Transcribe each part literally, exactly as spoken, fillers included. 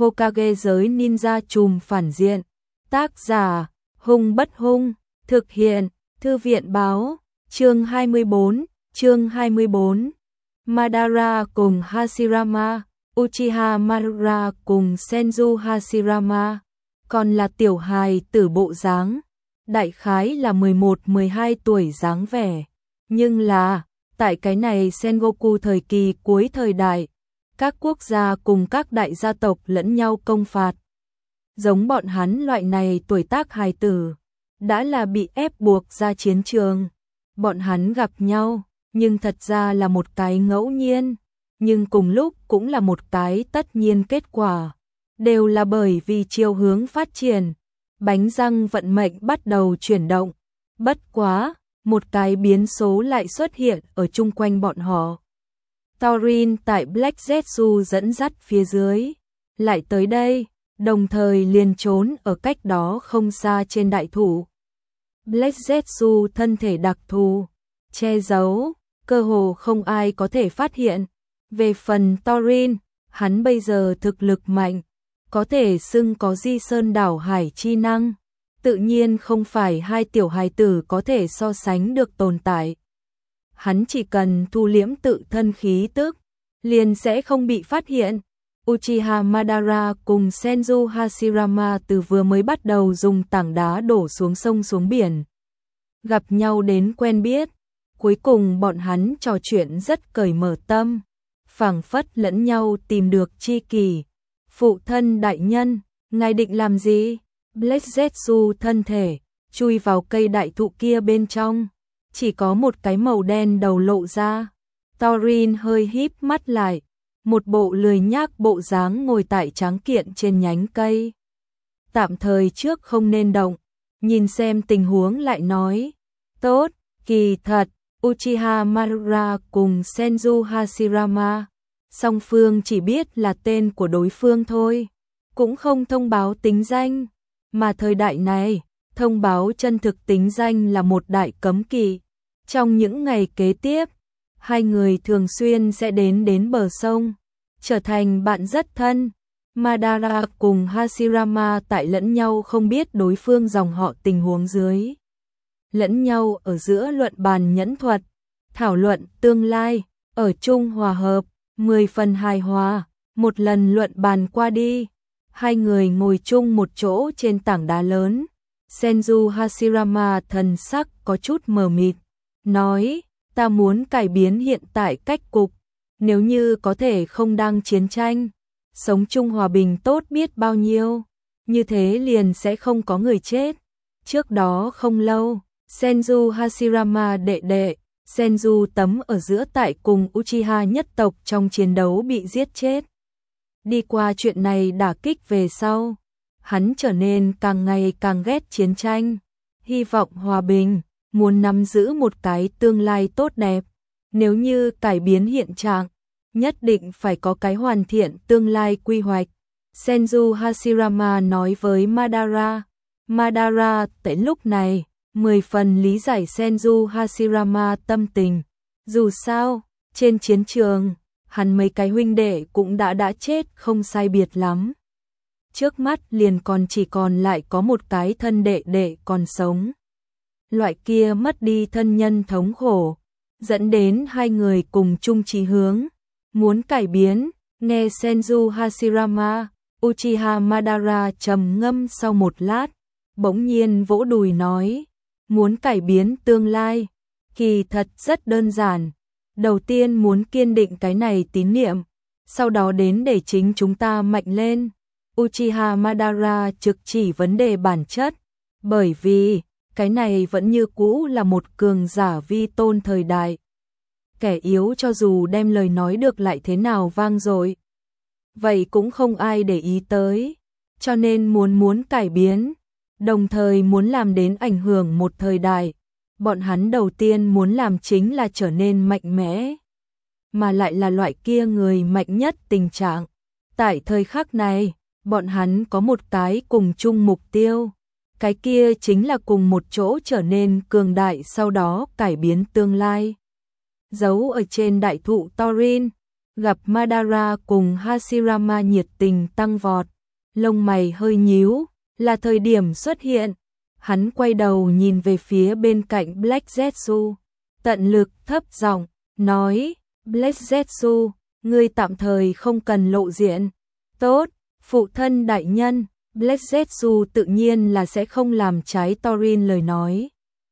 Hokage giới ninja trùm phản diện. Tác giả, Hung Bất Hung, thực hiện, Thư viện báo, chương hai mươi bốn, chương hai mươi bốn. Madara cùng Hashirama, Uchiha Madara cùng Senju Hashirama, còn là tiểu hài tử bộ dáng, đại khái là mười một mười hai tuổi dáng vẻ, nhưng là, tại cái này Sengoku thời kỳ cuối thời đại, các quốc gia cùng các đại gia tộc lẫn nhau công phạt. Giống bọn hắn loại này tuổi tác hài tử, đã là bị ép buộc ra chiến trường. Bọn hắn gặp nhau, nhưng thật ra là một cái ngẫu nhiên, nhưng cùng lúc cũng là một cái tất nhiên kết quả. Đều là bởi vì chiều hướng phát triển, bánh răng vận mệnh bắt đầu chuyển động. Bất quá, một cái biến số lại xuất hiện ở chung quanh bọn họ. Taurin tại Black Zetsu dẫn dắt phía dưới, lại tới đây, đồng thời liền trốn ở cách đó không xa trên đại thụ. Black Zetsu thân thể đặc thù, che giấu, cơ hồ không ai có thể phát hiện. Về phần Taurin, hắn bây giờ thực lực mạnh, có thể xưng có di sơn đảo hải chi năng, tự nhiên không phải hai tiểu hài tử có thể so sánh được tồn tại. Hắn chỉ cần thu liễm tự thân khí tức, liền sẽ không bị phát hiện. Uchiha Madara cùng Senju Hashirama từ vừa mới bắt đầu dùng tảng đá đổ xuống sông xuống biển. Gặp nhau đến quen biết, cuối cùng bọn hắn trò chuyện rất cởi mở tâm, phảng phất lẫn nhau tìm được tri kỷ. Phụ thân đại nhân, ngài định làm gì? Black Zetsu thân thể, chui vào cây đại thụ kia bên trong, chỉ có một cái màu đen đầu lộ ra. Taurin hơi híp mắt lại, một bộ lười nhác bộ dáng ngồi tại tráng kiện trên nhánh cây. Tạm thời trước không nên động, nhìn xem tình huống lại nói. Tốt, kỳ thật, Uchiha Madara cùng Senju Hashirama, song phương chỉ biết là tên của đối phương thôi, cũng không thông báo tính danh, mà thời đại này, thông báo chân thực tính danh là một đại cấm kỵ. Trong những ngày kế tiếp, hai người thường xuyên sẽ đến đến bờ sông, trở thành bạn rất thân. Madara cùng Hashirama tại lẫn nhau không biết đối phương dòng họ tình huống dưới. Lẫn nhau ở giữa luận bàn nhẫn thuật, thảo luận tương lai, ở chung hòa hợp, mười phần hài hòa. Một lần luận bàn qua đi, hai người ngồi chung một chỗ trên tảng đá lớn. Senju Hashirama thần sắc có chút mờ mịt, nói, ta muốn cải biến hiện tại cách cục, nếu như có thể không đang chiến tranh, sống chung hòa bình tốt biết bao nhiêu, như thế liền sẽ không có người chết. Trước đó không lâu, Senju Hashirama đệ đệ, Senju tấm ở giữa tại cùng Uchiha nhất tộc trong chiến đấu bị giết chết. Đi qua chuyện này đả kích về sau, hắn trở nên càng ngày càng ghét chiến tranh, hy vọng hòa bình, muốn nắm giữ một cái tương lai tốt đẹp. Nếu như cải biến hiện trạng, nhất định phải có cái hoàn thiện tương lai quy hoạch. Senju Hashirama nói với Madara. Madara tại lúc này, mười phần lý giải Senju Hashirama tâm tình. Dù sao, trên chiến trường, hắn mấy cái huynh đệ cũng đã đã chết không sai biệt lắm. Trước mắt liền còn chỉ còn lại có một cái thân đệ đệ còn sống. Loại kia mất đi thân nhân thống khổ, dẫn đến hai người cùng chung chí hướng, muốn cải biến. Nghe Senju Hashirama, Uchiha Madara trầm ngâm sau một lát, bỗng nhiên vỗ đùi nói, muốn cải biến tương lai, kỳ thật rất đơn giản. Đầu tiên muốn kiên định cái này tín niệm, sau đó đến để chính chúng ta mạnh lên. Uchiha Madara trực chỉ vấn đề bản chất, bởi vì cái này vẫn như cũ là một cường giả vi tôn thời đại. Kẻ yếu cho dù đem lời nói được lại thế nào vang dội, vậy cũng không ai để ý tới, cho nên muốn muốn cải biến, đồng thời muốn làm đến ảnh hưởng một thời đại. Bọn hắn đầu tiên muốn làm chính là trở nên mạnh mẽ, mà lại là loại kia người mạnh nhất tình trạng. Tại thời khắc này, bọn hắn có một cái cùng chung mục tiêu, cái kia chính là cùng một chỗ trở nên cường đại, sau đó cải biến tương lai. Giấu ở trên đại thụ Taurin, gặp Madara cùng Hashirama nhiệt tình tăng vọt, lông mày hơi nhíu, là thời điểm xuất hiện. Hắn quay đầu nhìn về phía bên cạnh Black Zetsu, tận lực thấp giọng nói, Black Zetsu, ngươi tạm thời không cần lộ diện. Tốt, phụ thân đại nhân. Black Zetsu tự nhiên là sẽ không làm trái Thorin lời nói.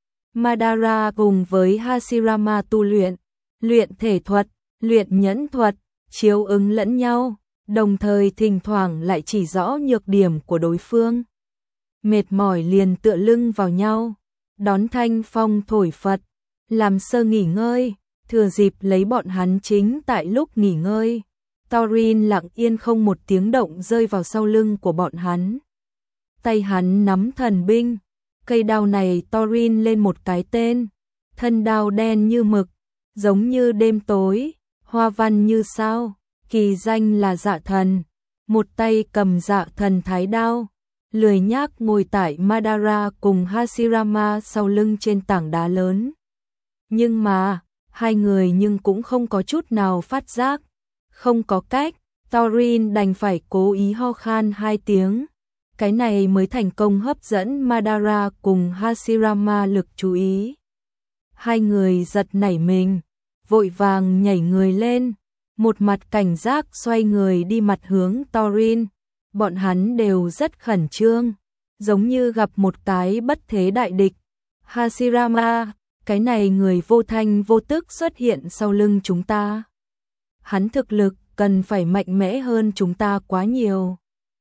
Madara cùng với Hashirama tu luyện, luyện thể thuật, luyện nhẫn thuật, chiếu ứng lẫn nhau, đồng thời thỉnh thoảng lại chỉ rõ nhược điểm của đối phương. Mệt mỏi liền tựa lưng vào nhau, đón thanh phong thổi phật, làm sơ nghỉ ngơi, thừa dịp lấy bọn hắn chính tại lúc nghỉ ngơi. Thorin lặng yên không một tiếng động rơi vào sau lưng của bọn hắn. Tay hắn nắm thần binh, cây đao này Thorin lên một cái tên, thân đao đen như mực, giống như đêm tối, hoa văn như sao, kỳ danh là Dạ Thần. Một tay cầm Dạ Thần thái đao, lười nhác ngồi tại Madara cùng Hashirama sau lưng trên tảng đá lớn. Nhưng mà, hai người nhưng cũng không có chút nào phát giác. Không có cách, Thorin đành phải cố ý ho khan hai tiếng. Cái này mới thành công hấp dẫn Madara cùng Hashirama lực chú ý. Hai người giật nảy mình, vội vàng nhảy người lên, một mặt cảnh giác xoay người đi mặt hướng Thorin. Bọn hắn đều rất khẩn trương, giống như gặp một cái bất thế đại địch. Hashirama, cái này người vô thanh vô tức xuất hiện sau lưng chúng ta. Hắn thực lực cần phải mạnh mẽ hơn chúng ta quá nhiều.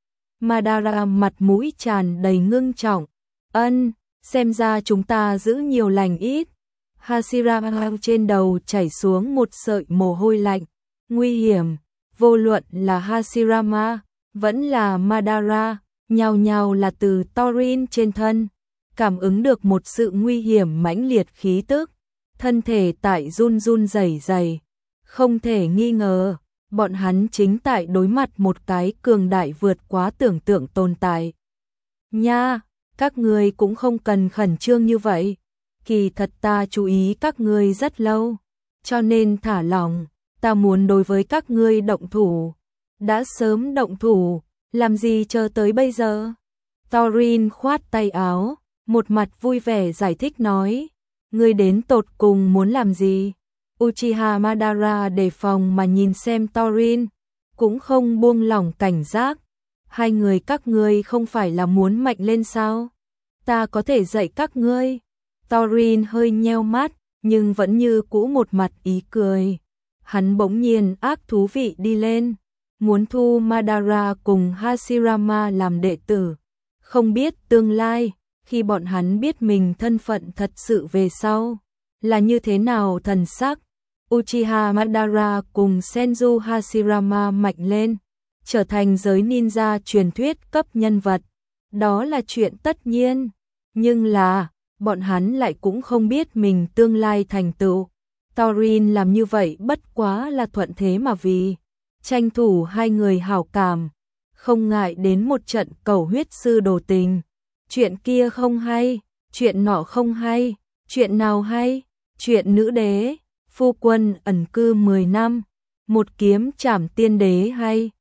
Madara mặt mũi tràn đầy ngưng trọng. Ân, xem ra chúng ta giữ nhiều lành ít. Hashirama trên đầu chảy xuống một sợi mồ hôi lạnh. Nguy hiểm, vô luận là Hashirama, vẫn là Madara, nhao nhao là từ Thorin trên thân. Cảm ứng được một sự nguy hiểm mãnh liệt khí tức. Thân thể tại run run rẩy rẩy. Không thể nghi ngờ, bọn hắn chính tại đối mặt một cái cường đại vượt quá tưởng tượng tồn tại. Nha, các ngươi cũng không cần khẩn trương như vậy. Kỳ thật ta chú ý các ngươi rất lâu, cho nên thả lỏng, ta muốn đối với các ngươi động thủ. Đã sớm động thủ, làm gì chờ tới bây giờ? Thorin khoát tay áo, một mặt vui vẻ giải thích nói, ngươi đến tột cùng muốn làm gì? Uchiha Madara đề phòng mà nhìn xem Thorin, cũng không buông lỏng cảnh giác. Hai người các ngươi không phải là muốn mạnh lên sao? Ta có thể dạy các ngươi. Thorin hơi nheo mắt, nhưng vẫn như cũ một mặt ý cười. Hắn bỗng nhiên ác thú vị đi lên, muốn thu Madara cùng Hashirama làm đệ tử. Không biết tương lai, khi bọn hắn biết mình thân phận thật sự về sau, là như thế nào thần sắc. Uchiha Madara cùng Senju Hashirama mạnh lên, trở thành giới ninja truyền thuyết cấp nhân vật. Đó là chuyện tất nhiên, nhưng là, bọn hắn lại cũng không biết mình tương lai thành tựu. Thorin làm như vậy bất quá là thuận thế mà vì, tranh thủ hai người hảo cảm, không ngại đến một trận cầu huyết sư đồ tình. Chuyện kia không hay, chuyện nọ không hay, chuyện nào hay, chuyện nữ đế, phu quân ẩn cư mười năm, một kiếm trảm tiên đế hay.